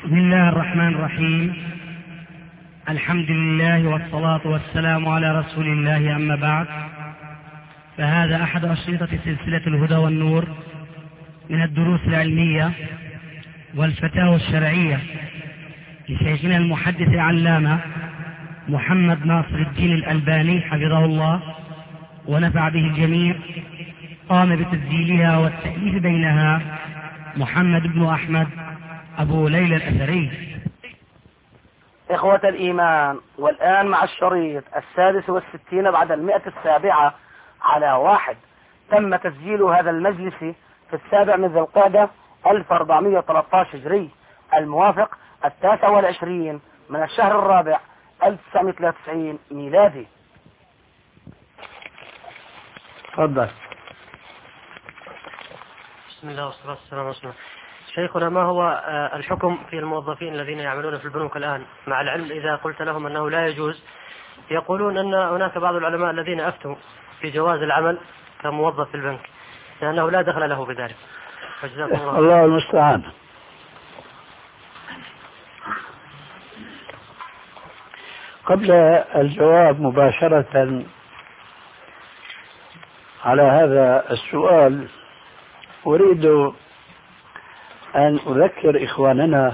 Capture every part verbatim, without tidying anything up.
بسم الله الرحمن الرحيم. الحمد لله والصلاة والسلام على رسول الله، أما بعد، فهذا أحد أشرطة سلسلة الهدى والنور من الدروس العلمية والفتاوى الشرعية لشيخنا المحدث العلامة محمد ناصر الدين الألباني حفظه الله ونفع به الجميع. قام بتسجيلها والتأليف بينها محمد بن أحمد أبو ليلى الأثري. إخوة الإيمان، والآن مع الشريط السادس والستين بعد المئة السابعة على واحد. تم تسجيل هذا المجلس في السابع من ذي القعدة ألف وأربعمائة وثلاثة عشر هجري، الموافق التاسع والعشرين من الشهر الرابع ألف وتسعمائة وثلاثة وتسعين ميلادي. تفضل. بسم الله والصلاة والسلام على رسول الله. شيخنا، ما هو الحكم في الموظفين الذين يعملون في البنوك الآن، مع العلم إذا قلت لهم أنه لا يجوز؟ يقولون أن هناك بعض العلماء الذين أفتوا في جواز العمل كموظف في البنك لأنه لا دخل له بذلك. الله, الله المستعان. قبل الجواب مباشرة على هذا السؤال، أريد أن أذكر إخواننا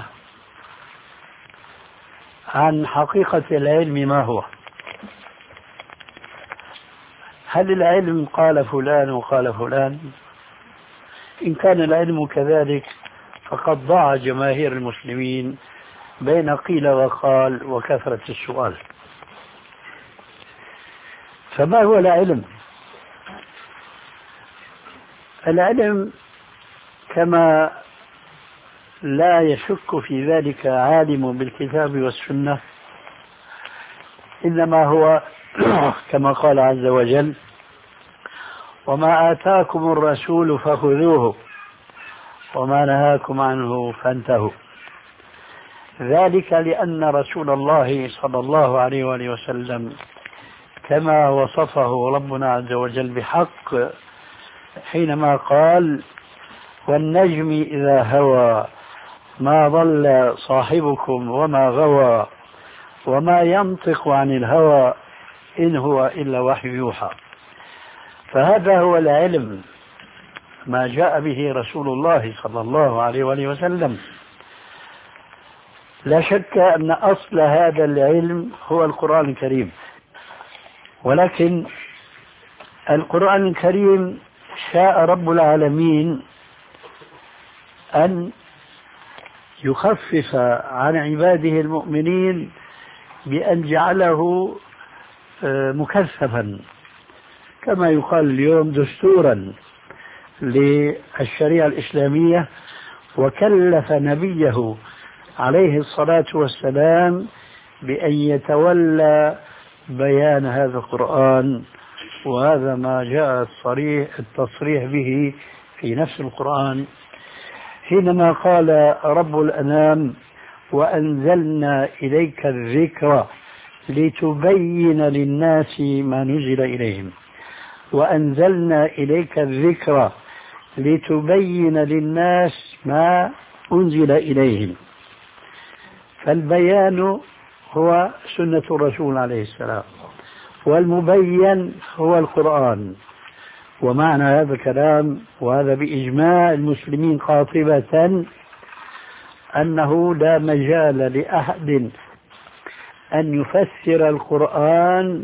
عن حقيقة العلم ما هو. هل العلم قال فلان وقال فلان؟ إن كان العلم كذلك فقد ضاع جماهير المسلمين بين قيل وقال وكثرة السؤال. فما هو العلم؟ العلم كما لا يشك في ذلك عالم بالكتاب والسنة، إنما هو كما قال عز وجل: وما آتاكم الرسول فخذوه وما نهاكم عنه فانتهوا. ذلك لأن رسول الله صلى الله عليه وآله وسلم كما وصفه ربنا عز وجل بحق حينما قال: والنجم إذا هوى ما ضل صاحبكم وما غوى وما ينطق عن الهوى إن هو إلا وحي يوحى. فهذا هو العلم، ما جاء به رسول الله صلى الله عليه وآله وسلم. لا شك أن أصل هذا العلم هو القرآن الكريم، ولكن القرآن الكريم شاء رب العالمين أن يخفف عن عباده المؤمنين بأن جعله مكثفا، كما يقال اليوم دستورا للشريعة الإسلامية، وكلف نبيه عليه الصلاة والسلام بأن يتولى بيان هذا القرآن، وهذا ما جاء الصريح التصريح به في نفس القرآن حينما قال رب الأنام: وأنزلنا إليك الذكر لتبين للناس ما نزل إليهم. وأنزلنا إليك الذكر لتبين للناس ما أنزل إليهم. فالبيان هو سنة الرسول عليه السلام، والمبين هو القرآن. ومعنى هذا الكلام، وهذا بإجماع المسلمين قاطبة، أنه لا مجال لأحد أن يفسر القرآن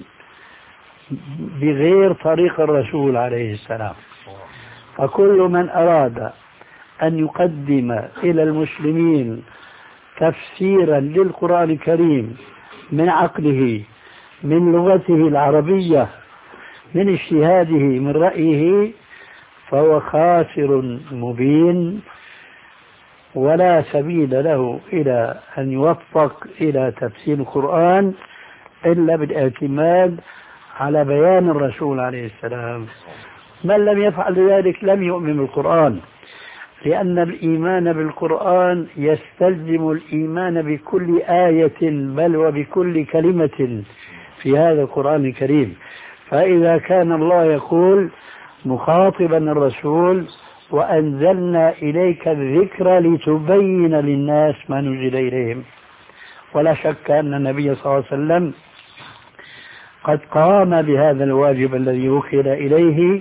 بغير طريق الرسول عليه السلام. فكل من أراد أن يقدم إلى المسلمين تفسيرا للقرآن الكريم من عقله، من لغته العربية، من اجتهاده، من رأيه، فهو خاسر مبين، ولا سبيل له إلى أن يوفق إلى تفسير القرآن إلا بالاعتماد على بيان الرسول عليه السلام. من لم يفعل ذلك لم يؤمن بالقرآن، لأن الإيمان بالقرآن يستلزم الإيمان بكل آية بل وبكل كلمة في هذا القرآن الكريم. فإذا كان الله يقول مخاطبا الرسول: وأنزلنا إليك الذكر لتبين للناس ما نزل إليهم. ولا شك أن النبي صلى الله عليه وسلم قد قام بهذا الواجب الذي وكل إليه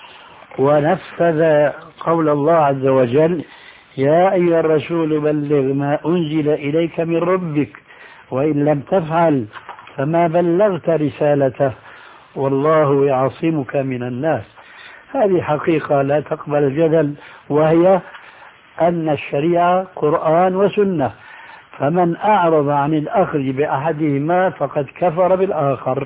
ونفذ قول الله عز وجل: يا أيها الرسول بلغ ما أنزل إليك من ربك وإن لم تفعل فما بلغت رسالته والله يعصمك من الناس. هذه حقيقة لا تقبل الجدل، وهي أن الشريعة قرآن وسنة، فمن أعرض عن الأخذ بأحدهما فقد كفر بالآخر.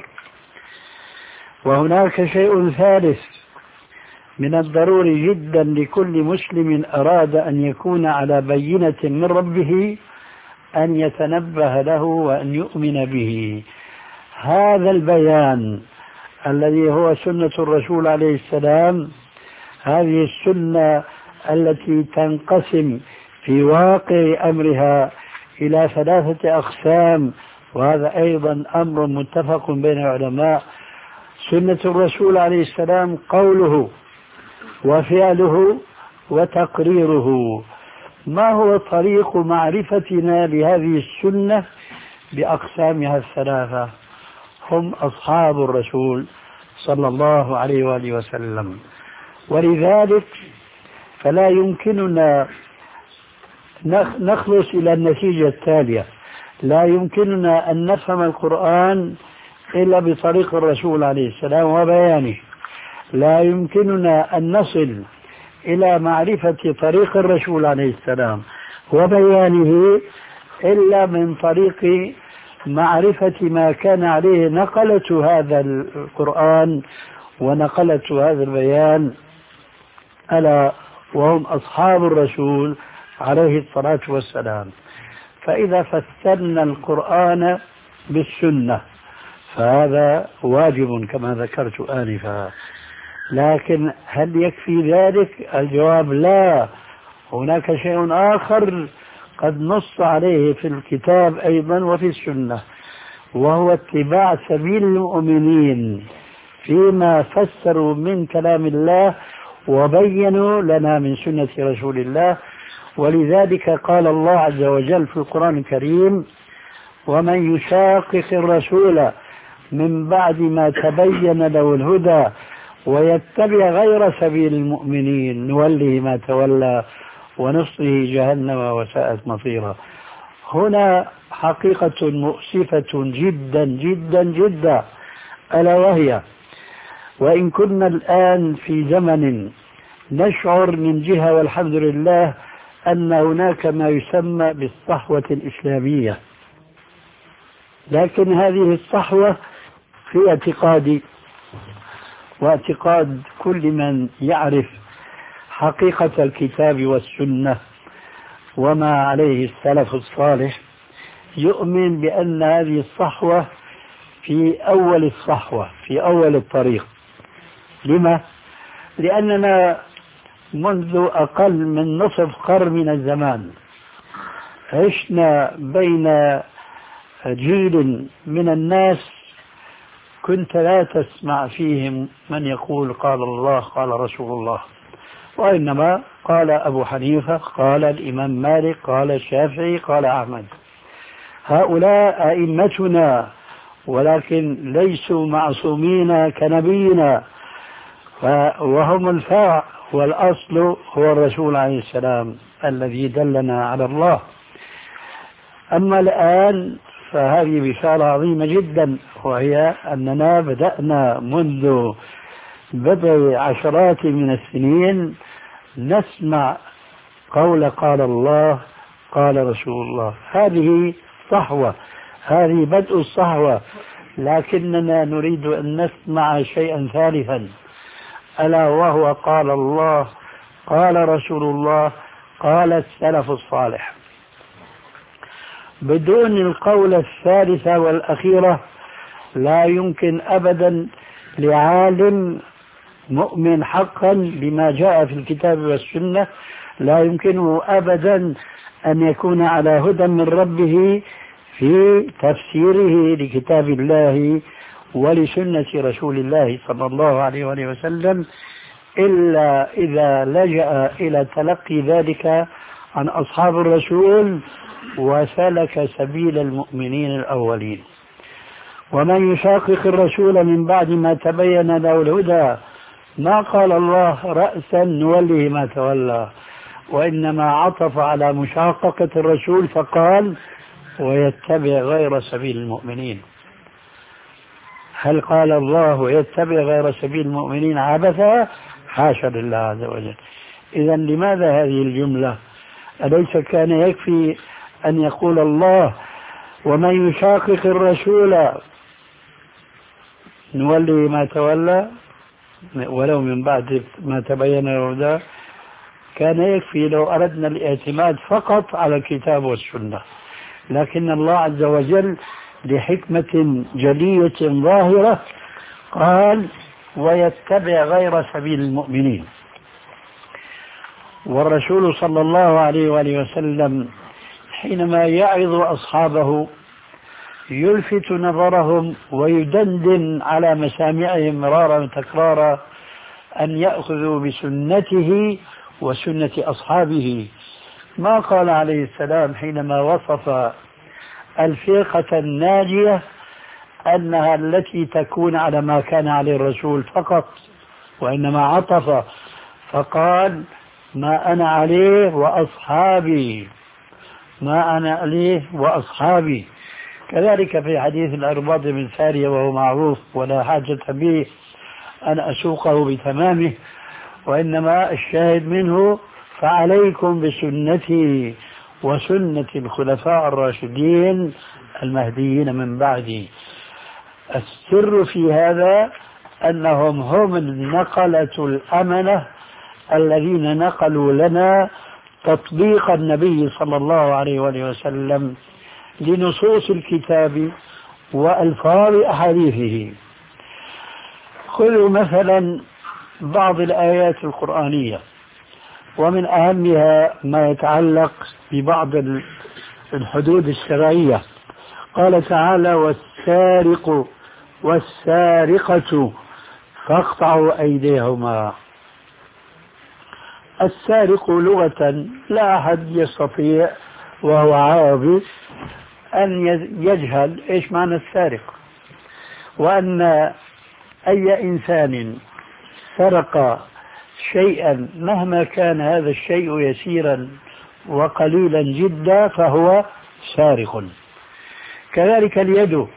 وهناك شيء ثالث من الضروري جدا لكل مسلم أراد أن يكون على بينة من ربه أن يتنبه له وأن يؤمن به. هذا البيان الذي هو سنة الرسول عليه السلام، هذه السنة التي تنقسم في واقع أمرها إلى ثلاثة أقسام، وهذا أيضا أمر متفق بين العلماء. سنة الرسول عليه السلام قوله وفعله وتقريره. ما هو طريق معرفتنا لهذه السنة بأقسامها الثلاثة؟ هم أصحاب الرسول صلى الله عليه وآله وسلم. ولذلك فلا يمكننا نخلص إلى النتيجة التالية: لا يمكننا أن نفهم القرآن إلا بطريق الرسول عليه السلام وبيانه، لا يمكننا أن نصل إلى معرفة طريق الرسول عليه السلام وبيانه إلا من طريق معرفة ما كان عليه نقلة هذا القرآن ونقلة هذا البيان، ألا وهم أصحاب الرسول عليه الصلاة والسلام. فإذا فسرنا القرآن بالسنة فهذا واجب كما ذكرت آنفا، لكن هل يكفي ذلك؟ الجواب لا. هناك شيء آخر قد نص عليه في الكتاب أيضا وفي السنة، وهو اتباع سبيل المؤمنين فيما فسروا من كلام الله وبينوا لنا من سنة رسول الله. ولذلك قال الله عز وجل في القرآن الكريم: ومن يشاقق الرسول من بعد ما تبين له الهدى ويتبع غير سبيل المؤمنين نوله ما تولى ونصله جهنم وساءت مصيرا. هنا حقيقة مؤسفة جدا جدا جدا، ألا وهي: وإن كنا الآن في زمن نشعر من جهة والحمد لله أن هناك ما يسمى بالصحوة الإسلامية، لكن هذه الصحوة في اعتقادي واعتقاد كل من يعرف حقيقة الكتاب والسنة وما عليه السلف الصالح يؤمن بأن هذه الصحوة في أول الصحوة، في أول الطريق. لما؟ لأننا منذ أقل من نصف قرن من الزمان عشنا بين جيل من الناس كنت لا تسمع فيهم من يقول قال الله قال رسول الله، وإنما قال أبو حنيفة، قال الإمام مالك، قال الشافعي، قال أحمد. هؤلاء أئمتنا ولكن ليسوا معصومين كنبينا، وهم الفرع والأصل هو الرسول عليه السلام الذي دلنا على الله. أما الآن فهذه بشارة عظيمة جدا، وهي أننا بدأنا منذ بضع عشرات من السنين نسمع قول قال الله قال رسول الله. هذه صحوة، هذه بدء الصحوة، لكننا نريد أن نسمع شيئا ثالثا، ألا وهو قال الله قال رسول الله قال السلف الصالح. بدون القول الثالثة والأخيرة لا يمكن أبدا لعالم مؤمن حقا بما جاء في الكتاب والسنة، لا يمكنه أبدا أن يكون على هدى من ربه في تفسيره لكتاب الله ولسنة رسول الله صلى الله عليه وآله وسلم إلا إذا لجأ إلى تلقي ذلك عن أصحاب الرسول وسلك سبيل المؤمنين الأولين. ومن يشاقق الرسول من بعد ما تبين له الهدى ما قال الله رأسا نوله ما تولى، وإنما عطف على مشاققة الرسول فقال ويتبع غير سبيل المؤمنين. هل قال الله يتبع غير سبيل المؤمنين عبثا؟ حاشا لله عز وجل. إذا لماذا هذه الجملة؟ أليس كان يكفي أن يقول الله ومن يشاقق الرسول نولي ما تولى ولو من بعد ما تبين الهدى؟ كان يكفي لو أردنا الاعتماد فقط على الكتاب والسنة، لكن الله عز وجل لحكمة جلية ظاهرة قال ويتبع غير سبيل المؤمنين. والرسول صلى الله عليه وآله وسلم حينما يعظ أصحابه يلفت نظرهم ويدندن على مسامعهم مرارا وتكرارا أن يأخذوا بسنته وسنة أصحابه. ما قال عليه السلام حينما وصف الفرقة الناجية أنها التي تكون على ما كان عليه الرسول فقط، وإنما عطف فقال ما أنا عليه وأصحابي، ما أنا عليه وأصحابي. كذلك في حديث الأرباط بن سارية وهو معروف ولا حاجة به أن أسوقه بتمامه، وإنما الشاهد منه فعليكم بسنتي وسنة الخلفاء الراشدين المهديين من بعدي. السر في هذا أنهم هم النقلة الأمنة الذين نقلوا لنا تطبيق النبي صلى الله عليه وآله وسلم لنصوص الكتاب وألفاظ أحاديثه. خذوا مثلا بعض الآيات القرآنية ومن أهمها ما يتعلق ببعض الحدود الشرعية. قال تعالى والسارق والسارقة فاقطعوا أيديهما. السارق لغة لا أحد يستطيع وهو عربي أن يجهل إيش معنى السارق، وأن أي إنسان سرق شيئا مهما كان هذا الشيء يسيرا وقليلا جدا فهو سارق. كذلك اليد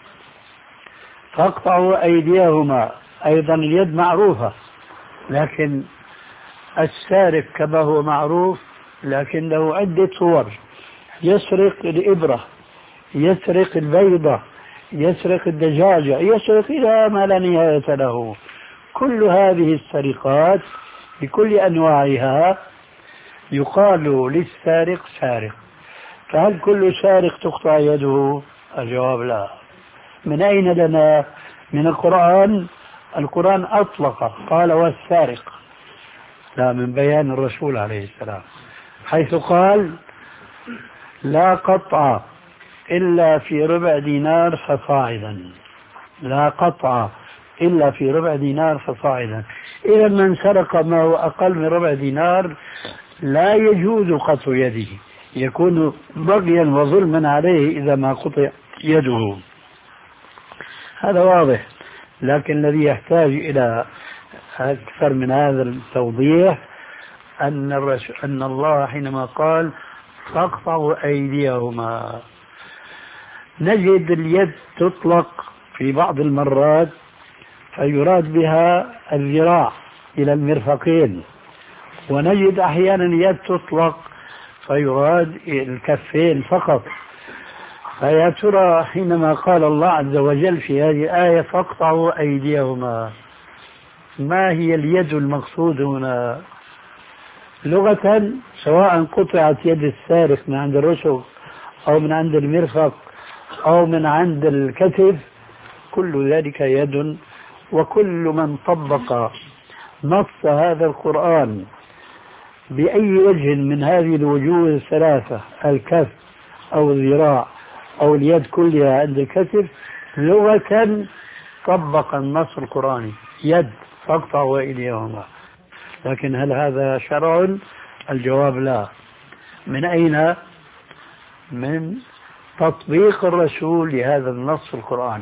فاقطعوا أيديهما، أيضا اليد معروفة، لكن السارق كما هو معروف لكن له عدة صور. يسرق الإبرة، يسرق البيضة، يسرق الدجاجة، يسرق إلى ما لا نهاية له. كل هذه السرقات بكل أنواعها يقال للسارق سارق. فهل كل سارق تقطع يده؟ الجواب لا. من أين لنا؟ من القرآن. القرآن أطلق قال والسارق، لا، من بيان الرسول عليه السلام حيث قال لا قطع إلا في ربع دينار فصاعدا، لا قطع إلا في ربع دينار فصاعدا. إذا من سرق ما هو أقل من ربع دينار لا يجوز قطع يده، يكون بغيا وظلما عليه إذا ما قطع يده. هذا واضح، لكن الذي يحتاج إلى أكثر من هذا التوضيح أن, الرسول أن الله حينما قال فاقطعوا أيديهما، نجد اليد تطلق في بعض المرات فيراد بها الذراع إلى المرفقين، ونجد أحيانا اليد تطلق فيراد الكفين فقط. فيا ترى حينما قال الله عز وجل في هذه الآية فاقطعوا أيديهما، ما هي اليد المقصود هنا لغة؟ سواء قطعت يد السارق من عند الرسغ أو من عند المرفق أو من عند الكتف، كل ذلك يد. وكل من طبق نص هذا القرآن بأي وجه من هذه الوجوه الثلاثة، الكف أو الذراع أو اليد كلها عند الكتف، لغة طبق النص القرآني، يد فاقطعوا أيديهما. لكن هل هذا شرع؟ الجواب لا. من أين؟ من تطبيق الرسول لهذا النص القرآني.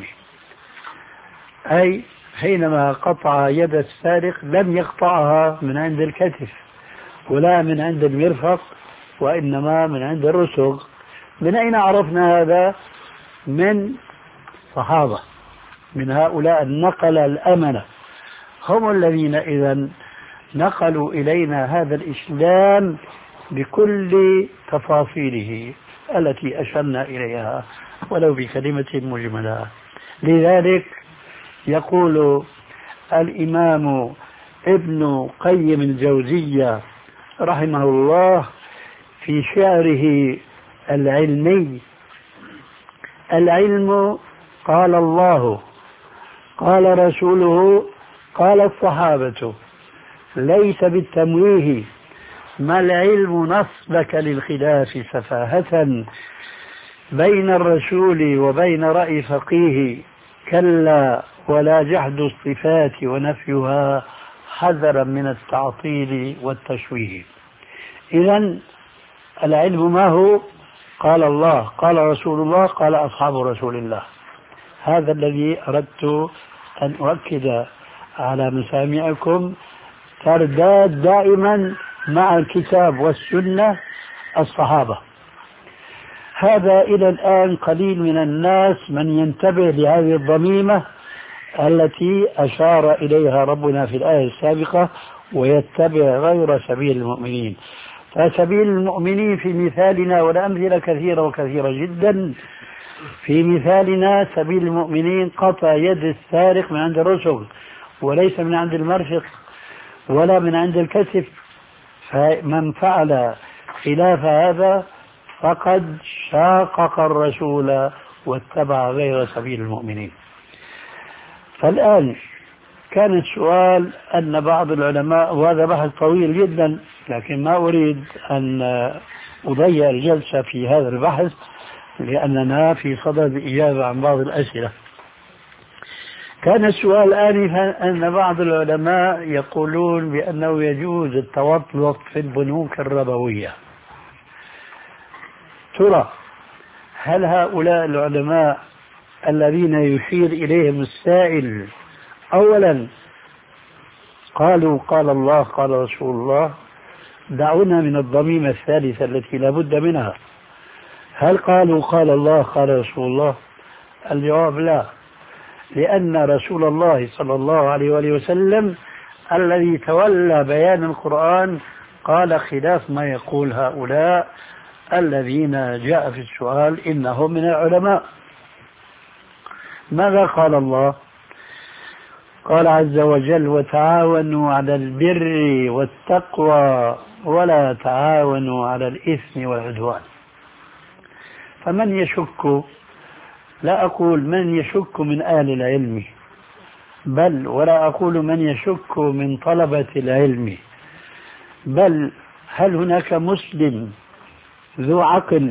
أي حينما قطع يد السارق لم يقطعها من عند الكتف ولا من عند المرفق، وإنما من عند الرسغ. من أين عرفنا هذا؟ من صحابة، من هؤلاء النقل الأمنة، هم الذين إذا نقلوا إلينا هذا الإسلام بكل تفاصيله التي أشرنا إليها ولو بكلمة مجملة. لذلك يقول الإمام ابن قيم الجوزية رحمه الله في شعره العلمي: العلم قال الله قال رسوله قال الصحابة، ليس بالتمويه، ما العلم نصبك للخلاف سفاهة بين الرسول وبين رأي فقيه، كلا ولا جحد الصفات ونفيها حذرا من التعطيل والتشويه. إذن العلم ما هو؟ قال الله قال رسول الله قال أصحاب رسول الله. هذا الذي أردت أن أؤكد على مسامعكم، ترداد دائما مع الكتاب والسنة الصحابة. هذا إلى الآن قليل من الناس من ينتبه لهذه الضميمة التي أشار إليها ربنا في الآية السابقة: ويتبع غير سبيل المؤمنين. فسبيل المؤمنين في مثالنا، والأمثلة كثيرة وكثيرة جدا، في مثالنا سبيل المؤمنين قطع يد السارق من عند الرسل وليس من عند المرفق ولا من عند الكتف. فمن فعل خلاف هذا فقد شاقق الرسول واتبع غير سبيل المؤمنين. فالآن كان السؤال أن بعض العلماء، وهذا بحث طويل جدا لكن ما أريد أن أضيع الجلسة في هذا البحث لأننا في صدد الإجابة عن بعض الأسئلة. كان السؤال آنفا أن بعض العلماء يقولون بأنه يجوز التوطلق في البنوك الربوية. ترى هل هؤلاء العلماء الذين يشير إليهم السائل أولا قالوا قال الله قال رسول الله؟ دعونا من الضميمة الثالثة التي لا بد منها. هل قالوا قال الله قال رسول الله؟ الجواب لا، لأن رسول الله صلى الله عليه وآله وسلم الذي تولى بيان القرآن قال خلاف ما يقول هؤلاء الذين جاء في السؤال إنهم من العلماء. ماذا قال الله؟ قال عز وجل: وتعاونوا على البر والتقوى ولا تعاونوا على الإثم والعدوان. فمن يشك، لا أقول من يشك من أهل العلم، بل ولا أقول من يشك من طلبة العلم، بل هل هناك مسلم ذو عقل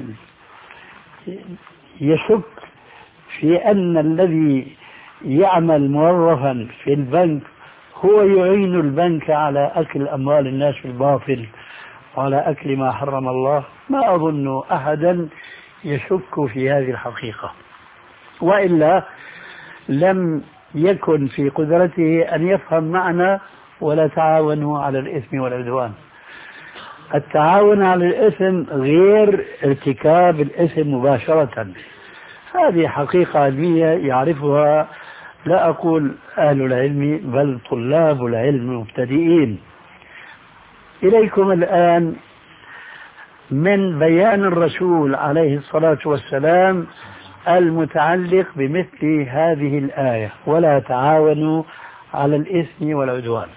يشك في أن الذي يعمل موظفا في البنك هو يعين البنك على أكل أموال الناس بالباطل وعلى أكل ما حرم الله؟ ما أظن أحدا يشك في هذه الحقيقة، وإلا لم يكن في قدرته أن يفهم معنى ولا تعاونوا على الإثم والعدوان. التعاون على الإثم غير ارتكاب الإثم مباشرة، هذه حقيقة علمية يعرفها لا أقول أهل العلم بل طلاب العلم المبتدئين. إليكم الآن من بيان الرسول عليه الصلاة والسلام المتعلق بمثل هذه الآية: ولا تعاونوا على الإثم والعدوان.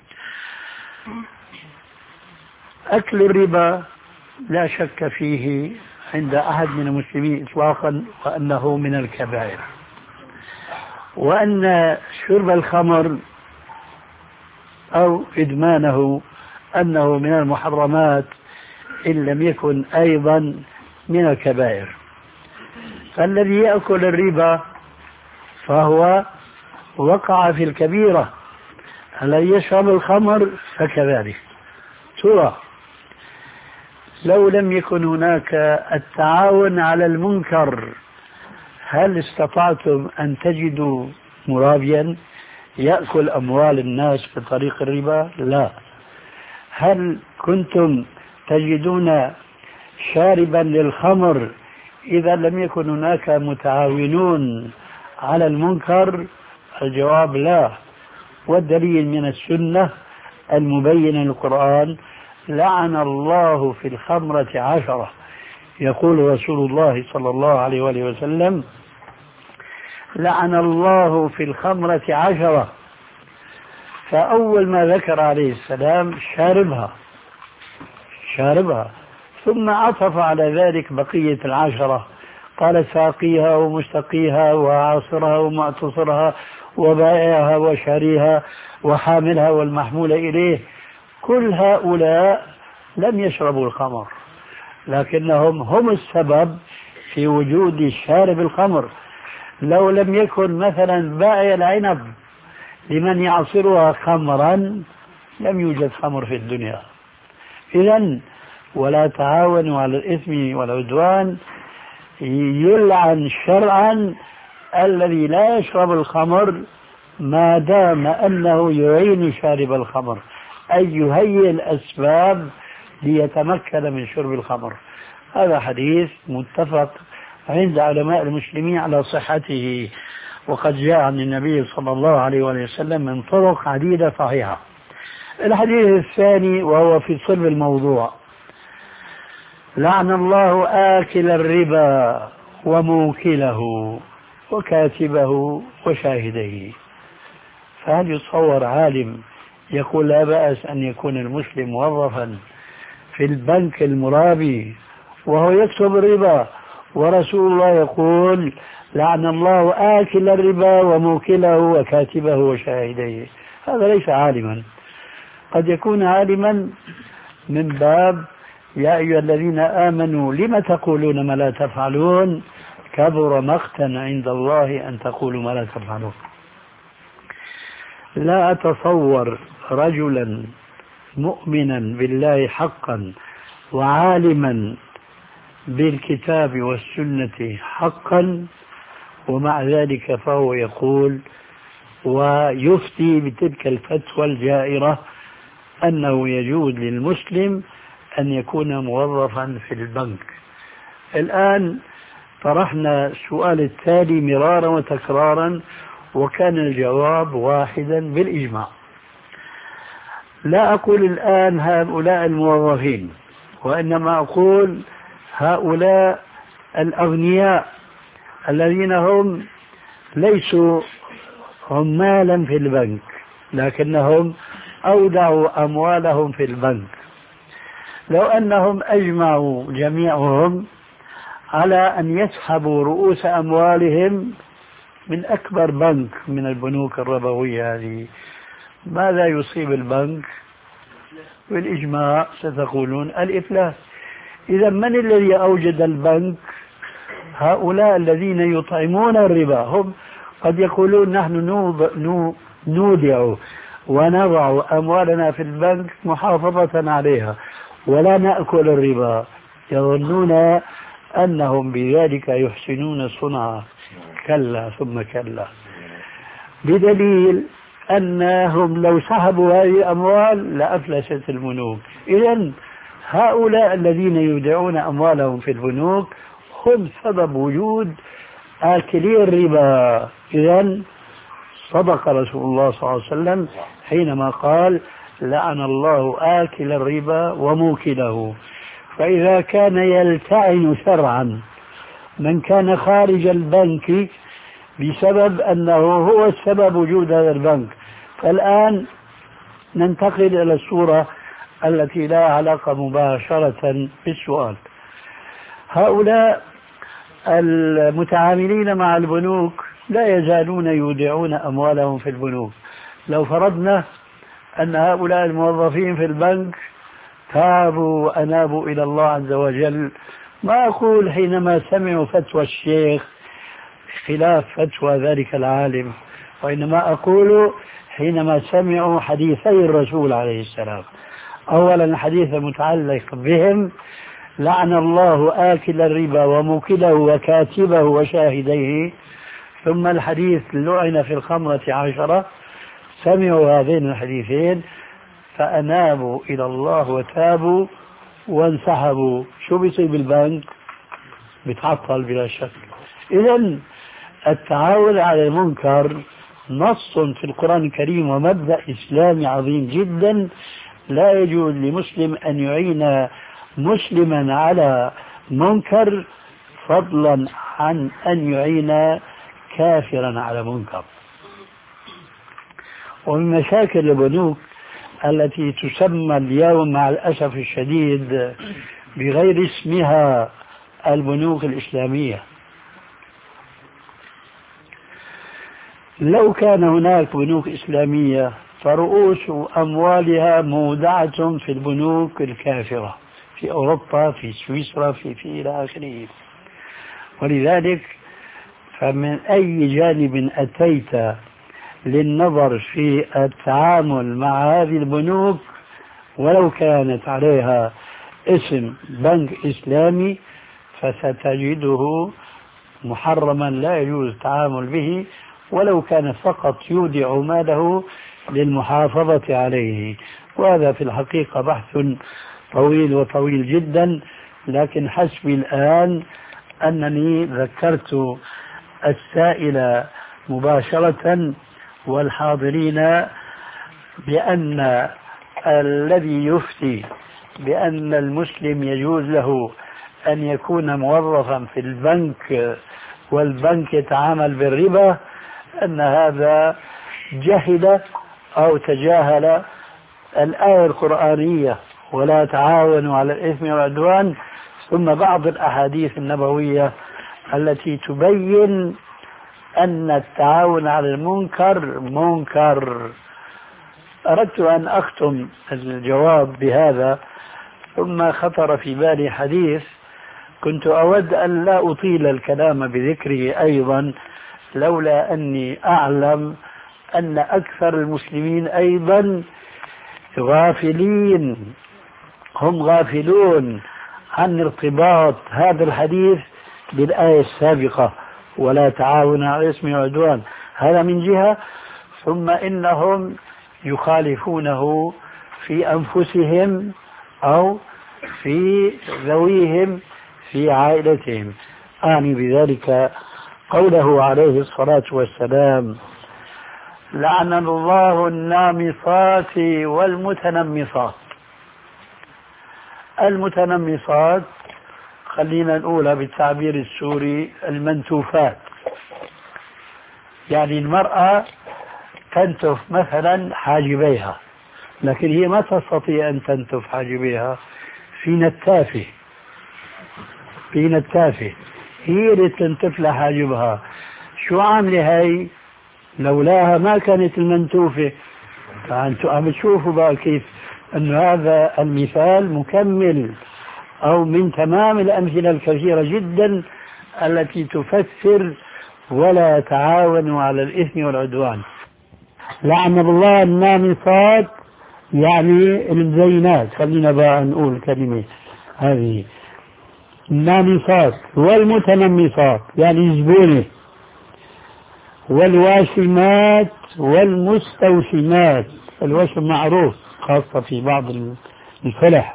أكل الربا لا شك فيه عند أحد من المسلمين إطلاقا وأنه من الكبائر، وأن شرب الخمر أو إدمانه أنه من المحرمات إن لم يكن أيضا من الكبائر. فالذي يأكل الربا فهو وقع في الكبيرة هلا يشرب الخمر فكذلك. ترى لو لم يكن هناك التعاون على المنكر هل استطعتم أن تجدوا مرابيا يأكل أموال الناس بطريق الربا؟ لا. هل كنتم تجدون شاربا للخمر إذا لم يكن هناك متعاونون على المنكر؟ الجواب لا. والدليل من السنة المبينة للقرآن: لعن الله في الخمرة عشرة. يقول رسول الله صلى الله عليه وآله وسلم: لعن الله في الخمرة عشرة. فأول ما ذكر عليه السلام شاربها شاربها ثم عطف على ذلك بقية العشرة، قال: ساقيها ومستقيها وعاصرها ومعتصرها وبائعها وشاريها وحاملها والمحمول إليه. كل هؤلاء لم يشربوا الخمر، لكنهم هم السبب في وجود شارب الخمر. لو لم يكن مثلا بائع العنب لمن يعصرها خمرا لم يوجد خمر في الدنيا. إذن ولا تعاونوا على الإثم والعدوان. يلعن شرعا الذي لا يشرب الخمر ما دام أنه يعين شارب الخمر، أي يهيئ الأسباب ليتمكن من شرب الخمر. هذا حديث متفق عند علماء المسلمين على صحته، وقد جاء عن النبي صلى الله عليه وسلم من طرق عديدة صحيحة. الحديث الثاني وهو في صلب الموضوع: لعن الله آكل الربا وموكله وكاتبه وشاهديه. فهل يتصور عالم يقول لا بأس أن يكون المسلم موظفا في البنك المرابي وهو يكتب الربا، ورسول الله يقول: لعن الله آكل الربا وموكله وكاتبه وشاهديه؟ هذا ليس عالما. قد يكون عالما من باب يا أيها الذين آمنوا لم تقولون ما لا تفعلون كبر مقتا عند الله أن تقولوا ما لا تفعلون. لا أتصور رجلا مؤمنا بالله حقا وعالما بالكتاب والسنة حقا ومع ذلك فهو يقول ويفتي بتلك الفتوى الجائرة أنه يجوز للمسلم أن يكون موظفا في البنك. الآن طرحنا السؤال التالي مرارا وتكرارا وكان الجواب واحدا بالإجماع. لا أقول الآن هؤلاء الموظفين، وإنما أقول هؤلاء الأغنياء الذين هم ليسوا عمالا في البنك لكنهم أودعوا أموالهم في البنك. لو أنهم أجمعوا جميعهم على أن يسحبوا رؤوس أموالهم من أكبر بنك من البنوك الربوية هذه، ماذا يصيب البنك؟ بالإجماع ستقولون الإفلاس. إذا من الذي أوجد البنك؟ هؤلاء الذين يطعمون الربا. هم قد يقولون نحن نودع ونضع أموالنا في البنك محافظة عليها ولا نأكل الربا، يظنون أنهم بذلك يحسنون صنعا. كلا ثم كلا، بدليل أنهم لو سحبوا هذه الأموال لأفلست البنوك. إذن هؤلاء الذين يودعون أموالهم في البنوك هم سبب وجود آكلي الربا. إذن صدق رسول الله صلى الله عليه وسلم حينما قال: لعن الله آكل الربا وموكله. فإذا كان يلتعن شرعا من كان خارج البنك بسبب أنه هو السبب وجود هذا البنك، فالآن ننتقل إلى الصورة التي لا علاقة مباشرة بالسؤال. هؤلاء المتعاملين مع البنوك لا يزالون يودعون أموالهم في البنوك. لو فرضنا أن هؤلاء الموظفين في البنك تابوا وأنابوا إلى الله عز وجل، ما أقول حينما سمعوا فتوى الشيخ خلاف فتوى ذلك العالم، وإنما أقول حينما سمعوا حديثي الرسول عليه السلام. أولا الحديث المتعلق بهم: لعن الله آكل الربا وموكله وكاتبه وشاهديه. ثم الحديث: لعن في الخمرة عشرة. سمعوا هذين الحديثين فأنابوا إلى الله وتابوا وانسحبوا. شو بيصير بالبنك؟ بتعطل بلا شك. إذن التعاون على المنكر نص في القرآن الكريم ومبدأ إسلامي عظيم جدا. لا يجوز لمسلم أن يعين مسلما على منكر فضلا عن أن يعين كافرا على منكر. ومن مشاكل البنوك التي تسمى اليوم مع الأسف الشديد بغير اسمها البنوك الإسلامية. لو كان هناك بنوك إسلامية فرؤوس أموالها مودعة في البنوك الكافرة في أوروبا، في سويسرا، في في إلى آخره. ولذلك فمن أي جانب أتيت للنظر في التعامل مع هذه البنوك ولو كانت عليها اسم بنك إسلامي فستجده محرما، لا يجوز التعامل به ولو كان فقط يودع ماله للمحافظة عليه. وهذا في الحقيقة بحث طويل وطويل جدا، لكن حسبي الآن أنني ذكرت السائل مباشرة والحاضرين بأن الذي يفتي بأن المسلم يجوز له أن يكون موظفا في البنك والبنك يتعامل بالربا أن هذا جهل أو تجاهل الآية القرآنية: ولا تعاونوا على الإثم والعدوان، ثم بعض الأحاديث النبوية التي تبين أن التعاون على المنكر منكر. أردت أن أختم الجواب بهذا، ثم خطر في بالي حديث كنت أود أن لا أطيل الكلام بذكره أيضا، لولا أني أعلم أن أكثر المسلمين أيضا غافلين، هم غافلون عن ارتباط هذا الحديث بالآية السابقة: ولا تعاون على الإثم والعدوان. هذا من جهة، ثم إنهم يخالفونه في أنفسهم أو في ذويهم في عائلتهم. أعني بذلك قوله عليه الصلاة والسلام: لعن الله النامصات والمتنمصات. المتنمصات خلينا نقولها بالتعبير السوري المنتوفات، يعني المرأة تنتف مثلا حاجبيها، لكن هي ما تستطيع أن تنتف حاجبيها، في نتافة في نتافة هي اللي تنتف لها حاجبها. شو عاملة هاي؟ لولاها ما كانت المنتوفة. فأنتوا عم تشوفوا بقى كيف أن هذا المثال مكمل أو من تمام الأمثلة الكثيرة جدا التي تفسر ولا تعاونوا على الإثم والعدوان. لعن الله النامصات يعني الزينات، خلينا بقى نقول كلمة هذه النامصات، والمتنمصات يعني زبونة، والواشمات والمستوشمات. الوشم معروف خاصة في بعض الفلح،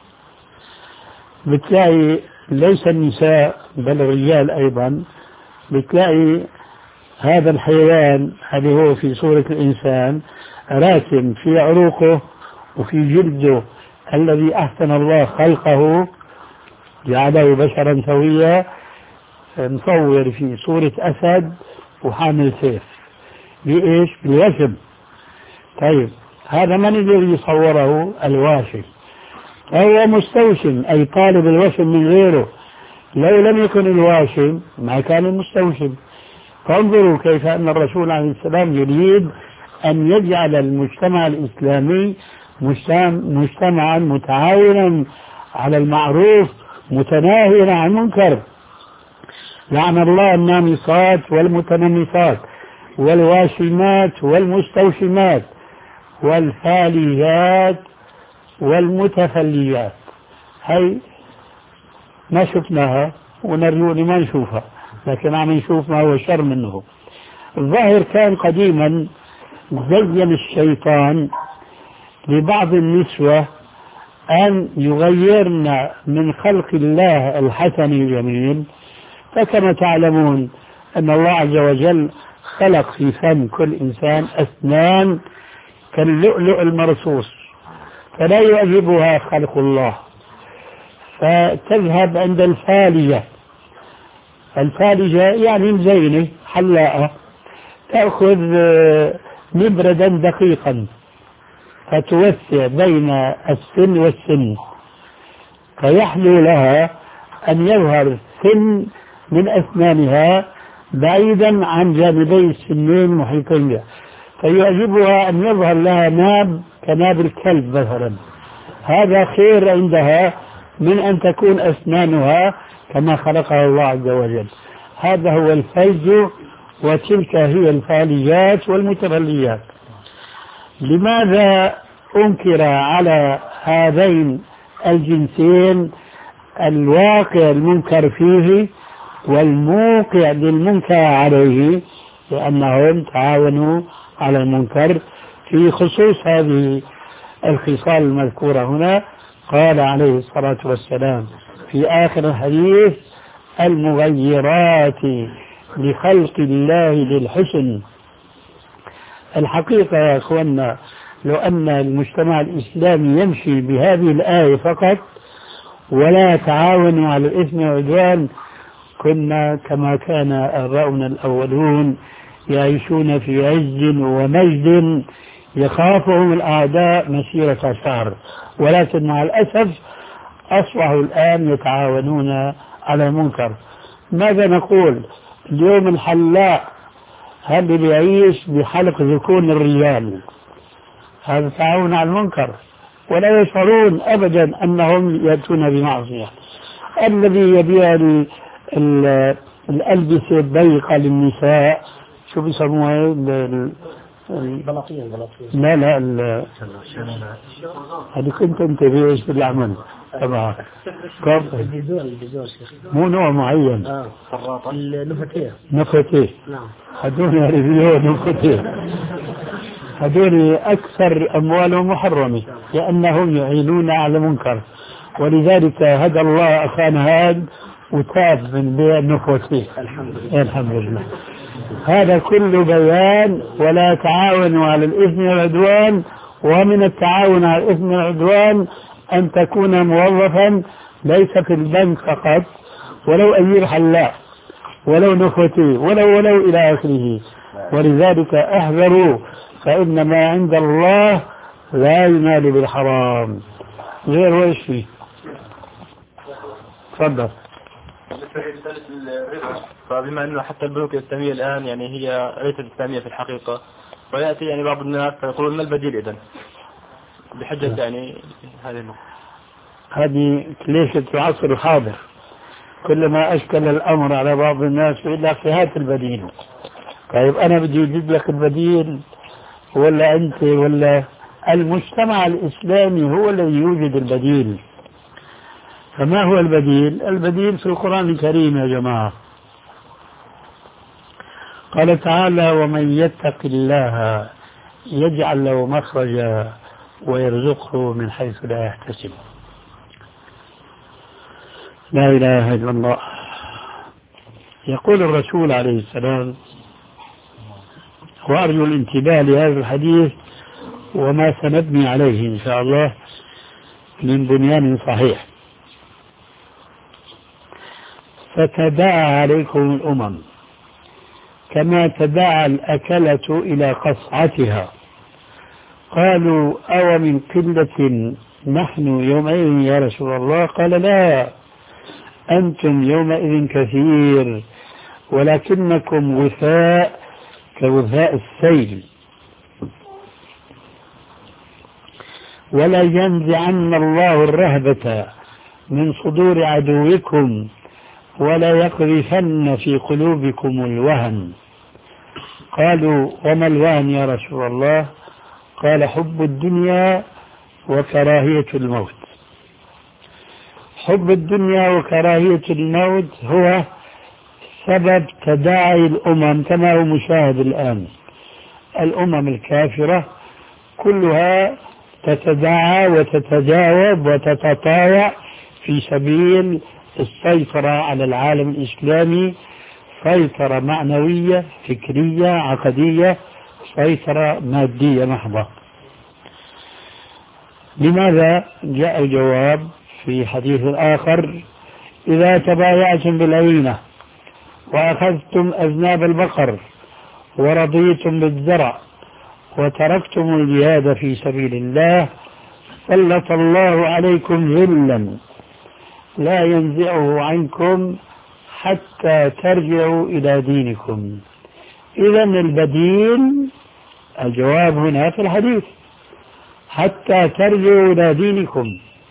بتلاقي ليس النساء بل الرجال أيضا، بتلاقي هذا الحيوان الذي هو في صورة الإنسان راكم في عروقه وفي جلده الذي أحسن الله خلقه جعله بشرا سويا، مصور في صورة أسد وحامل سيف. بإيش؟ بالوشم. طيب هذا من الذي يصوره؟ الواشم. هو مستوشم أي طالب الوشم من غيره. لو لم يكن الواشم ما كان المستوشم. فانظروا كيف أن الرسول عليه السلام يريد أن يجعل المجتمع الإسلامي مجتمعا متعاونا على المعروف متناهيا عن المنكر. لعن الله النامصات والمتنمصات والواشمات والمستوشمات والفاليات والمتفليات. هي ما شفناها ونرجو ما نشوفها، لكن عم نشوف ما هو شر منه. الظاهر كان قديما زين الشيطان لبعض النسوة أن يغيرن من خلق الله الحسن الجميل. فكما تعلمون أن الله عز وجل خلق في فم كل إنسان أسنان كاللؤلؤ المرصوص، فلا يعجبها خلق الله، فتذهب عند الفالجة. الفالجة يعني مزينة حلاقة، تأخذ مبردا دقيقا فتوسع بين السن والسن، فيحلو لها أن يظهر سن من أسنانها بعيدا عن جانبي السنين محيطين بها، فيعجبها أن يظهر لها ناب كناب الكلب مثلا. هذا خير عندها من أن تكون أسنانها كما خلقها الله عز وجل. هذا هو الفيج، وتلك هي الفالجات والمتفليات. لماذا أنكر على هذين الجنسين الواقع المنكر فيه والموقع للمنكر عليه؟ لأنهم تعاونوا على المنكر. في خصوص هذه الخصال المذكورة هنا قال عليه الصلاة والسلام في آخر الحديث: المغيرات لخلق الله للحسن. الحقيقة يا أخوانا، لو أن المجتمع الإسلامي يمشي بهذه الآية فقط ولا تعاونوا على الإثم والعدوان، كنا كما كان آباؤنا الأولون يعيشون في عز ومجد يخافهم الأعداء مسيرة شهر. ولكن مع الأسف أصبحوا الآن يتعاونون على المنكر. ماذا نقول اليوم؟ الحلاق هل بيعيش بحلق ذكون الرجال؟ هذا تعاون على المنكر، ولا يشعرون أبدا أنهم يأتون بمعصية. الذي يبيع الألبسة الضيقة للنساء، شو بيسموها؟ البلاطية. البلاطية لا لا هذه كنت انت بيعيش بالعمل تبعك. البيزور. البيزور مو نوع معين. اه خراطة. النفتيه. نفتيه. نعم. هدول ريفيو نفتيه. هدول أكثر أموالهم محرمة لأنهم يعينون على منكر، ولذلك هدى الله أخانا هاد وتاب من بيع النفتيه. الحمد لله. الحمد لله. هذا كل بيان ولا تعاونوا على الإثم والعدوان. ومن التعاون على الإثم والعدوان أن تكون موظفا ليس في البنك فقط، ولو أجير حلاق، ولو نفتي، ولو ولو إلى آخره. ولذلك احذروا، فإن ما عند الله لا ينال بالحرام. غير ويش فيه؟ تفضل. فبما انه حتى البنوك الاسلاميه الان يعني هي ليست اسلاميه في الحقيقه، وياتي يعني بعض الناس فيقولون ما البديل اذا؟ بحجه يعني هذه النقطه. هذه ليست في العصر الحاضر. كلما اشكل الامر على بعض الناس يقول لك هات البديل. طيب انا بدي اجيب لك البديل ولا انت ولا المجتمع الاسلامي هو الذي يوجد البديل؟ فما هو البديل؟ البديل في القرآن الكريم يا جماعة. قال تعالى: ومن يتق الله يجعل له مخرجا ويرزقه من حيث لا يحتسب. لا إله إلا الله. يقول الرسول عليه السلام، وأرجو الانتباه لهذا الحديث وما سنبني عليه إن شاء الله من بنيان صحيح: فتداعى عليكم الأمم كما تداعى الأكلة إلى قصعتها. قالوا: أو من قلة نحن يومئذ يا رسول الله؟ قال: لا، أنتم يومئذ كثير ولكنكم وثاء كوثاء السيل. ولا ينزعن الله الرهبة من صدور عدوكم ولا يقذفن في قلوبكم الوهن. قالوا وما الوهن يا رسول الله؟ قال حب الدنيا وكراهية الموت. حب الدنيا وكراهية الموت هو سبب تداعي الأمم كما هو مشاهد الآن. الأمم الكافرة كلها تتداعى وتتجاوب وتتطاوع في سبيل السيطرة على العالم الإسلامي، سيطرة معنوية فكرية عقدية، سيطرة مادية محضة. لماذا؟ جاء الجواب في حديث آخر: إذا تبايعتم بالعينة وأخذتم أذناب البقر ورضيتم بالزرع وتركتم الجهاد في سبيل الله سلط الله عليكم ذلا لا ينزعه عنكم حتى ترجعوا إلى دينكم. إذا البديل الجواب هنا في الحديث: حتى ترجعوا إلى دينكم.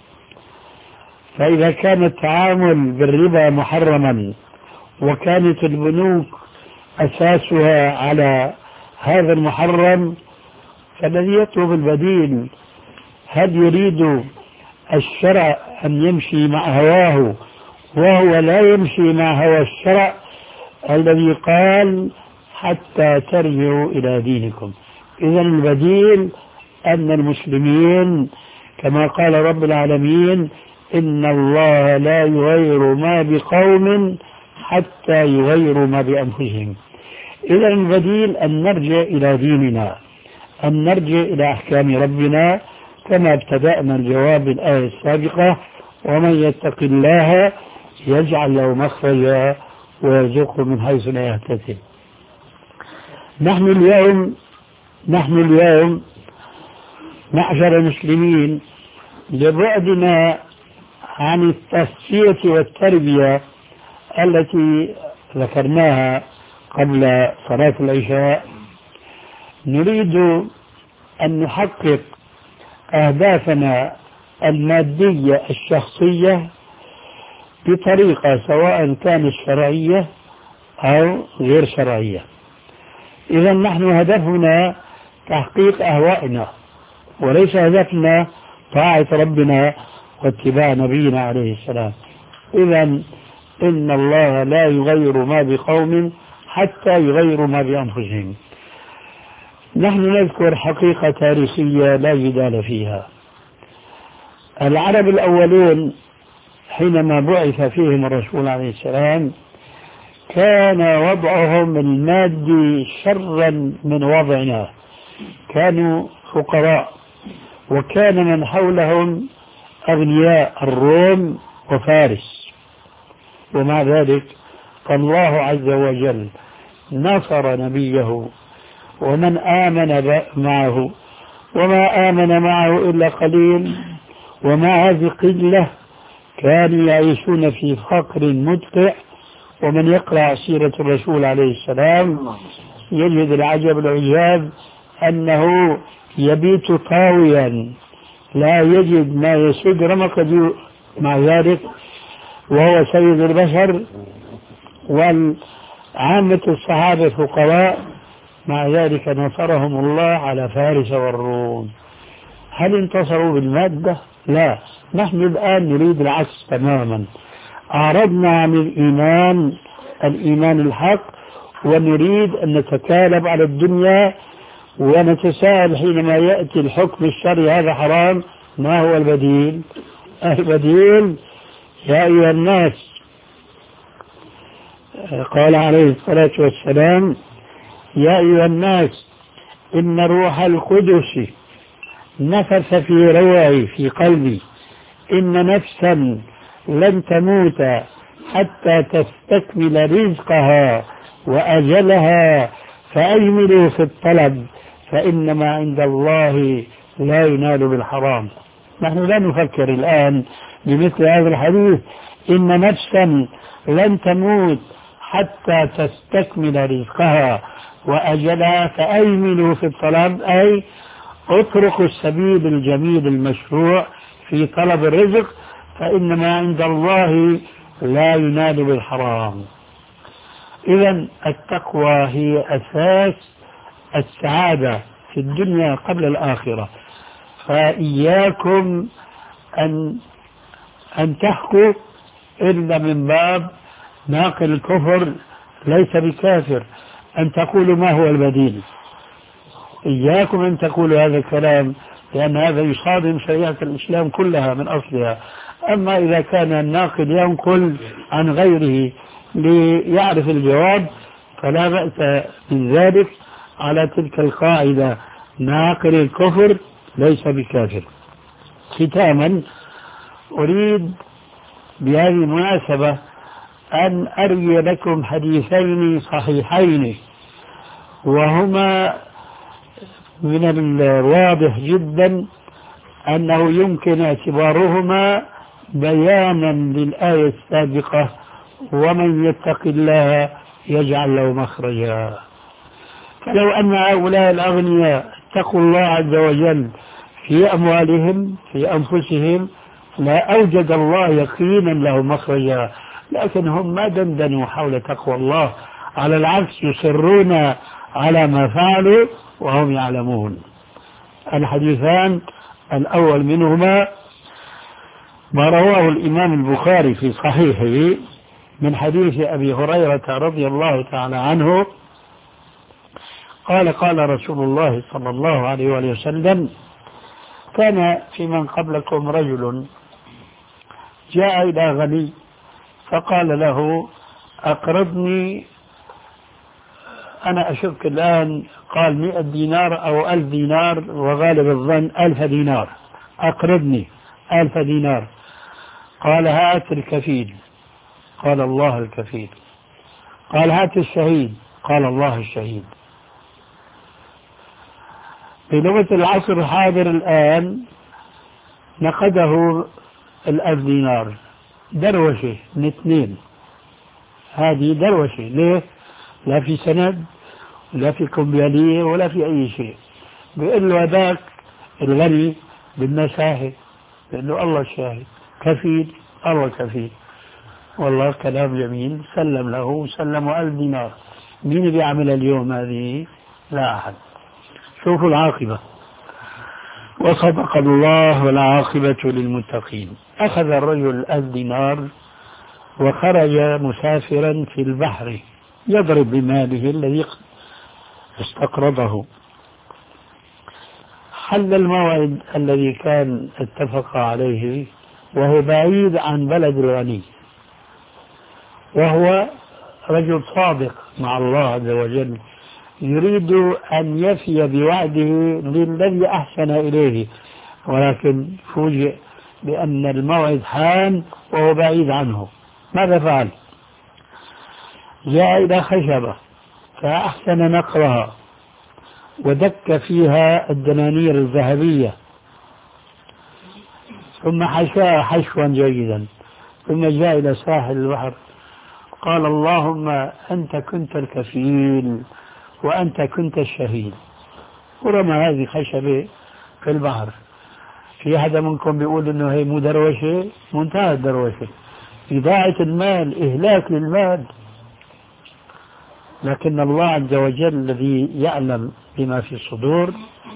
فإذا كان التعامل بالربا محرما وكانت البنوك أساسها على هذا المحرم، فالذي يطلب البديل هل يريد الشرع أن يمشي مع هواه وهو لا يمشي مع هوى الشرع الذي قال حتى ترجعوا إلى دينكم؟ إذن البديل أن المسلمين كما قال رب العالمين: إن الله لا يغير ما بقوم حتى يغيروا ما بأنفسهم. إذن البديل أن نرجع إلى ديننا، أن نرجع إلى أحكام ربنا كما ابتدأنا الجواب الآية السابقة: ومن يتق الله يجعل له مخرجا ويرزقه من حيث لا يحتسب. نحن اليوم نحن اليوم معشر المسلمين لبعدنا عن التصفية والتربية التي ذكرناها قبل صلاة العشاء، نريد أن نحقق أهدافنا المادية الشخصية بطريقة سواء كانت شرعية أو غير شرعية. إذا نحن هدفنا تحقيق أهوائنا وليس هدفنا طاعة ربنا واتباع نبينا عليه السلام. إذا إن الله لا يغير ما بقوم حتى يغيروا ما بأنفسهم. نحن نذكر حقيقة تاريخية لا جدال فيها. العرب الأولون حينما بعث فيهم الرسول عليه السلام كان وضعهم المادي شرا من وضعنا، كانوا فقراء وكان من حولهم أغنياء الروم وفارس، ومع ذلك فالله عز وجل نصر نبيه ومن آمن معه، وما آمن معه إلا قليل، ومع هذه القلة كانوا يعيشون في فقر مدقع. ومن يقرأ سيرة الرسول عليه السلام يجد العجب العجاب أنه يبيت طاويا لا يجد ما يسد رمقه، مع ذلك وهو سيد البشر والعامة الصحابة فقراء، مع ذلك نصرهم الله على فارس والروم. هل انتصروا بالمادة؟ لا، نحن الآن نريد العكس تماما. أعرضنا عن الإيمان الإيمان الحق ونريد أن نتكالب على الدنيا ونتساءل حينما يأتي الحكم الشرعي هذا حرام، ما هو البديل؟ البديل يا أيها الناس، قال عليه الصلاة والسلام: يا أيها الناس إن روح القدس نفث في روعي في قلبي إن نفسا لن تموت حتى تستكمل رزقها وأجلها فأجملوا في الطلب فإنما عند الله لا ينال بالحرام. نحن لا نفكر الآن بمثل هذا الحديث: إن نفسا لن تموت حتى تستكمل رزقها وأجلها فأجملوا في الطلب، أي اتركوا السبيل الجميل المشروع في طلب الرزق فإنما عند الله لا ينال بالحرام. إذا التقوى هي أساس السعادة في الدنيا قبل الآخرة. فإياكم أن أن تحكوا إلا من باب ناقل الكفر ليس بكافر، أن تقولوا ما هو البديل. إياكم أن تقولوا هذا الكلام، لأن هذا يصادم شريعة الإسلام كلها من أصلها. أما إذا كان الناقل ينقل عن غيره ليعرف الجواب فلا بأس من ذلك على تلك القاعدة: ناقل الكفر ليس بكافر. ختاما أريد بهذه المناسبة أن أروي لكم حديثين صحيحين، وهما من الواضح جدا أنه يمكن اعتبارهما بيانا للآية السابقة: ومن يتق الله يجعل له مخرجا. فلو أن هؤلاء الأغنياء اتقوا الله عز وجل في أموالهم في أنفسهم لا أوجد الله يقينا له مخرجا، لكن هم ما دندنوا حول تقوى الله، على العكس يصرون على ما فعلوا وهم يعلمون. الحديثان الأول منهما ما رواه الإمام البخاري في صحيحه من حديث أبي هريرة رضي الله تعالى عنه قال: قال رسول الله صلى الله عليه وآله وسلم: كان في من قبلكم رجل جاء إلى غني فقال له: أقرضني، أنا أشك الآن قال مئة دينار أو ألف دينار، وغالب الظن ألف دينار، أقرضني ألف دينار. قال: هات الكفيل. قال: الله الكفيل. قال: هات الشهيد. قال: الله الشهيد. بلغة العصر الحاضر الآن نقده الألف دينار دروشة من اثنين، هذه دروشة. ليه؟ لا في سند ولا في كمبيالية ولا في أي شيء. بيقول له هذاك الغني بدنا شاهد، بيقول له الله الشاهد. كفيل، الله كفيل. والله كلام جميل. سلم له، سلموا ألف دينار. مين اللي يعمل اليوم هذه؟ لا أحد. شوفوا العاقبة. وصدق الله والعاقبة للمتقين. أخذ الرجل ألف دينار وخرج مسافرا في البحر يضرب بماله الذي استقرضه. حل الموعد الذي كان اتفق عليه وهو بعيد عن بلد الغني، وهو رجل صادق مع الله عز وجل، يريد أن يفي بوعده للذي أحسن إليه، ولكن فوجئ بأن الموعد حان وهو بعيد عنه. ماذا فعل؟ جاء إلى خشبة فأحسن نقرها ودك فيها الدنانير الذهبية، ثم حشاها حشوا جيدا، ثم جاء إلى ساحل البحر قال: اللهم أنت كنت الكفيل وأنت كنت الشهيد، ورمى هذه خشبة في البحر. في أحد منكم بيقول إنه هي مو دروشة؟ منتهى الدروشة، إضاعة المال، إهلاك للمال. لكن الله عز وجل الذي يعلم بما في الصدور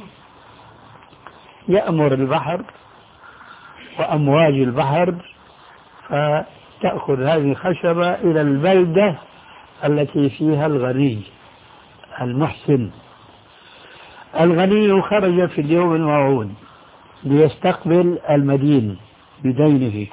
يأمر البحر وأمواج البحر فتأخذ هذه الخشبة إلى البلدة التي فيها الغني المحسن. الغني خرج في اليوم الموعود ليستقبل المدين بدينه،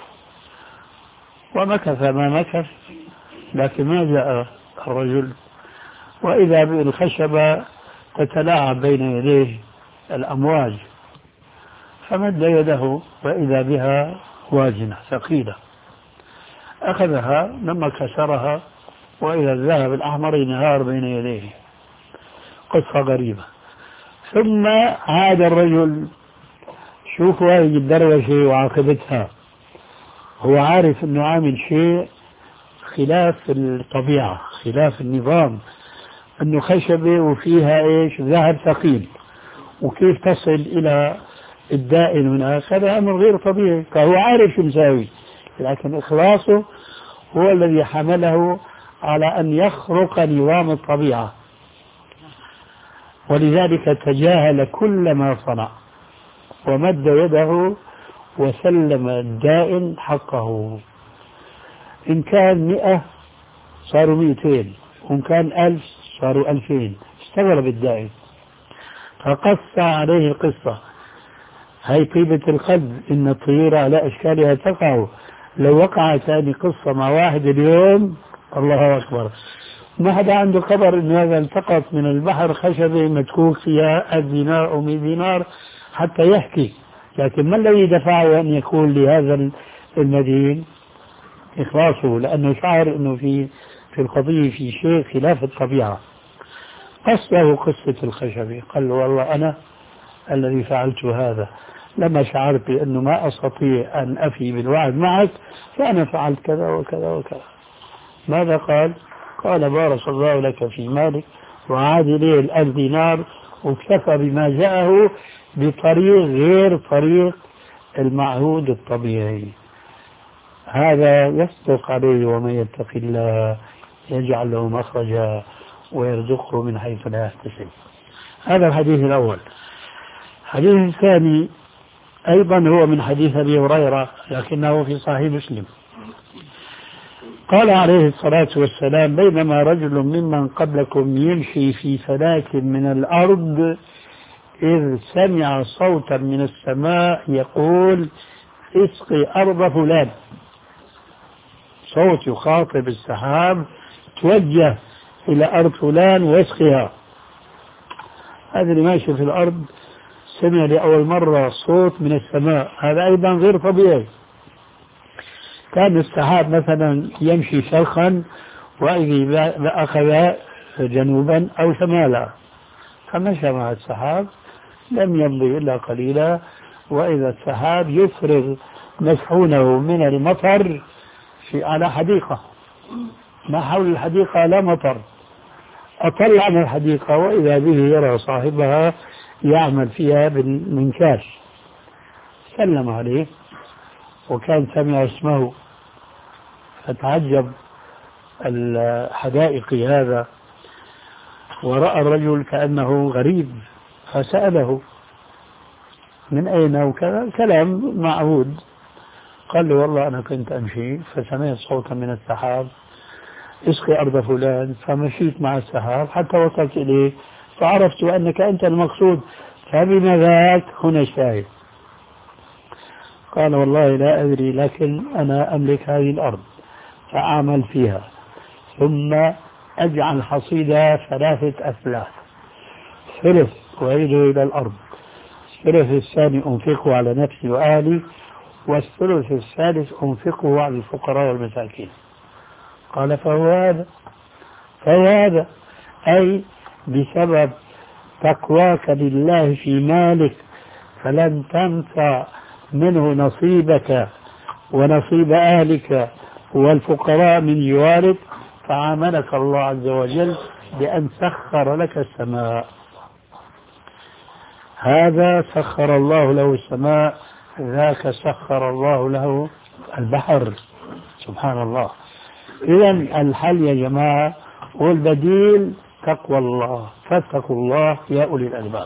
ومكث ما مكث، لكن ما جاء الرجل، وإذا بالخشبة تتلاعب بين يديه الأمواج، فمد يده وإذا بها واجنة ثقيلة، أخذها لما كسرها وإذا الذهب الأحمر ينهار بين يديه. قصة غريبة. ثم عاد الرجل، شوفوا هذه الدروشة وعاقبتها، هو عارف أنه عامل شيء خلاف الطبيعة خلاف النظام، أنه خشبة وفيها إيش؟ ذهب ثقيل، وكيف تصل إلى الدائن من هذا أمر غير طبيعي. فهو عارف شو مساوي، لكن إخلاصه هو الذي حمله على أن يخرق نظام الطبيعة، ولذلك تجاهل كل ما صنع ومد يده وسلم الدائن حقه. إن كان مئة صاروا مئتين، وإن كان ألف صاروا ألفين. استغرب الدائن فقص عليه القصة. هي طيبة القلب، إن الطيور على أشكالها تقع، لو وقعت هذه قصة مع واحد اليوم الله أكبر. ما حدا عنده خبر إن هذا التقط من البحر خشبة متكوك فيها ألف دينار أو مئة دينار حتى يحكي. لكن ما الذي دفعه أن يقول لهذا المدين؟ إخلاصه، لأنه شعر أنه في في القضية في شيء خلاف الطبيعة. قص له قصة الخشبة، قال له والله أنا الذي فعلت هذا، لما شعرت بأنه ما أستطيع أن أفي بالوعد معك فأنا فعلت كذا وكذا وكذا. ماذا قال؟ قال بارك الله لك في مالك وعاد إليه الألف دينار، واكتفى بما جاءه بطريق غير طريق المعهود الطبيعي. هذا يصدق عليه، ومن يتق الله يجعل له مخرجا ويرزقه من حيث لا يحتسب. هذا الحديث الأول. الحديث الثاني أيضا هو من حديث أبي هريرة لكنه في صحيح مسلم. قال عليه الصلاة والسلام بينما رجل ممن قبلكم يمشي في فلاك من الأرض إذ سمع صوتا من السماء يقول اسقي أرض فلان. صوت يخاطب السحاب توجه إلى أرض فلان واسقيها. هذا اللي ماشي في الأرض سمع لأول مرة صوت من السماء، هذا أيضا غير طبيعي. كان السحاب مثلا يمشي شرقا وإذا أخذ جنوبا أو شمالا، فمشى مع السحاب لم يمضي إلا قليلا، وإذا السحاب يفرغ مسحونه من المطر في على حديقة، ما حول الحديقة لا مطر، أطلع عن الحديقة وإذا به يرى صاحبها يعمل فيها بالمنكاش. سلم عليه وكان سمع اسمه، فتعجب الحدائق هذا ورأى الرجل كأنه غريب، فسأله من أين وكذا، كلام معهود. قال له والله أنا كنت أمشي فسمعت صوتا من السحاب اسقي أرض فلان، فمشيت مع السحاب حتى وصلت إليه فعرفت أنك أنت المقصود، فبما ذاك هنا الشاهد. قال والله لا أدري، لكن أنا أملك هذه الأرض فأعمل فيها ثم أجعل حصيدها ثلاثة أثلاث، ثلث وأعيده إلى الأرض، الثلث الثاني أنفقه على نفسي وأهلي، والثلث الثالث أنفقه على الفقراء والمساكين. قال فهو هذا فهو هذا أي بسبب تقواك لله في مالك فلن تنسى منه نصيبك ونصيب أهلك والفقراء من جوارك، فعاملك الله عز وجل بأن سخر لك السماء. هذا سخر الله له السماء، ذاك سخر الله له البحر. سبحان الله. إذا الحل يا جماعة والبديل تقوى الله، فاتقوا الله يا أولي الألباب.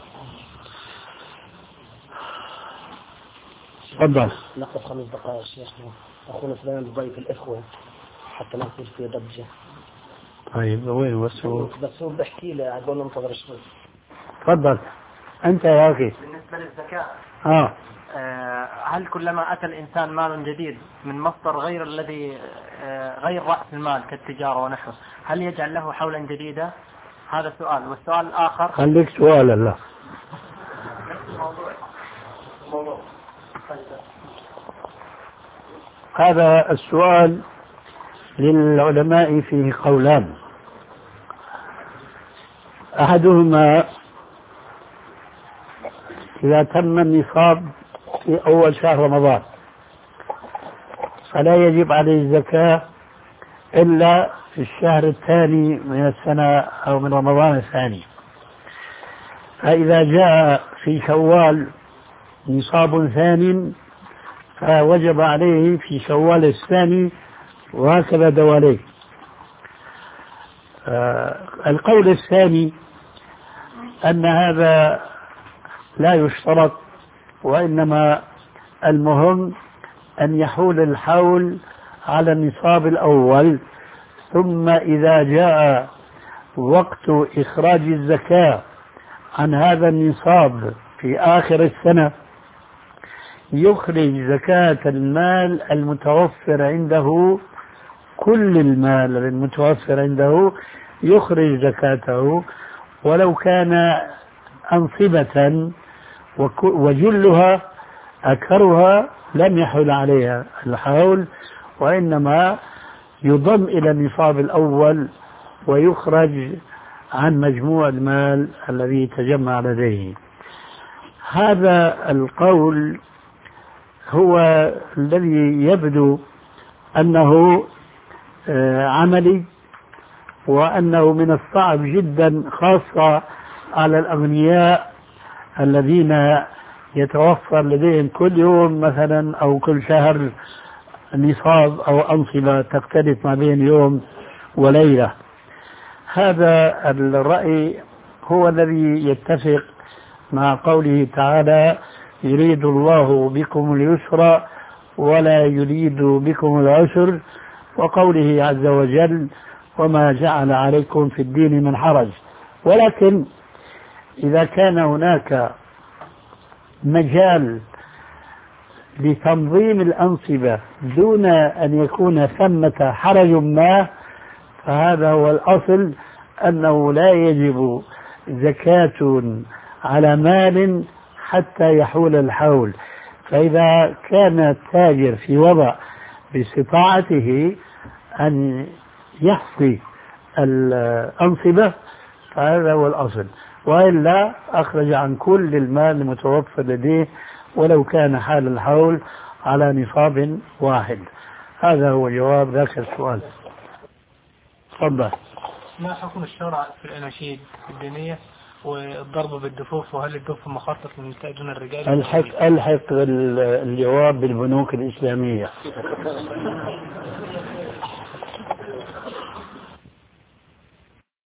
تفضل. نقص خمس دقائق شيخنا، أخونا فلان بضيف الإخوة حتى ما يصير في ضجة. طيب وين بس هو؟ بس هو بحكي له أقول له انتظر شوي. تفضل أنت يا أخي. بالنسبة للزكاة آه. آه هل كلما أتى الإنسان مال جديد من مصدر غير الذي آه غير رأس المال كالتجارة ونحوه، هل يجعل له حولا جديدا؟ هذا سؤال. والسؤال الآخر خليك سؤال الله. موضوع موضوع هذا السؤال للعلماء فيه قولان. أحدهما إذا تم النصاب في أول شهر رمضان فلا يجب عليه الزكاة إلا في الشهر الثاني من السنة أو من رمضان الثاني. فإذا جاء في شوال نصاب ثاني فوجب عليه في شوال الثاني وهكذا دواليه. آه القول الثاني أن هذا لا يشترط، وإنما المهم أن يحول الحول على النصاب الأول، ثم إذا جاء وقت إخراج الزكاة عن هذا النصاب في آخر السنة يخرج زكاة المال المتوفر عنده، كل المال المتوفر عنده يخرج زكاته، ولو كان أنصبة وجلها أكثرها لم يحول عليها الحول، وإنما يضم إلى النصاب الأول ويخرج عن مجموع المال الذي تجمع لديه. هذا القول هو الذي يبدو أنه عملي، وأنه من الصعب جدا خاصة على الأغنياء الذين يتوفر لديهم كل يوم مثلا أو كل شهر نصاب أو أنصبة تختلف ما بين يوم وليلة. هذا الرأي هو الذي يتفق مع قوله تعالى: يريد الله بكم اليسر ولا يريد بكم العسر، وقوله عز وجل: وما جعل عليكم في الدين من حرج. ولكن إذا كان هناك مجال لتنظيم الأنصبة دون أن يكون ثمة حرج ما، فهذا هو الأصل، أنه لا يجب زكاة على مال حتى يحول الحول. فإذا كان التاجر في وضع باستطاعته أن يحصي الأنصبة فهذا هو الأصل، وإلا أخرج عن كل المال المتوفر لديه ولو كان حال الحول على نصاب واحد. هذا هو جواب ذاك السؤال. تفضل. ما حكم الشرع في الأناشيد الدينية والضرب بالدفوف، وهل الدف مخصص للنساء دون الرجال؟ الحق الحق الجواب بالبنوك الإسلامية.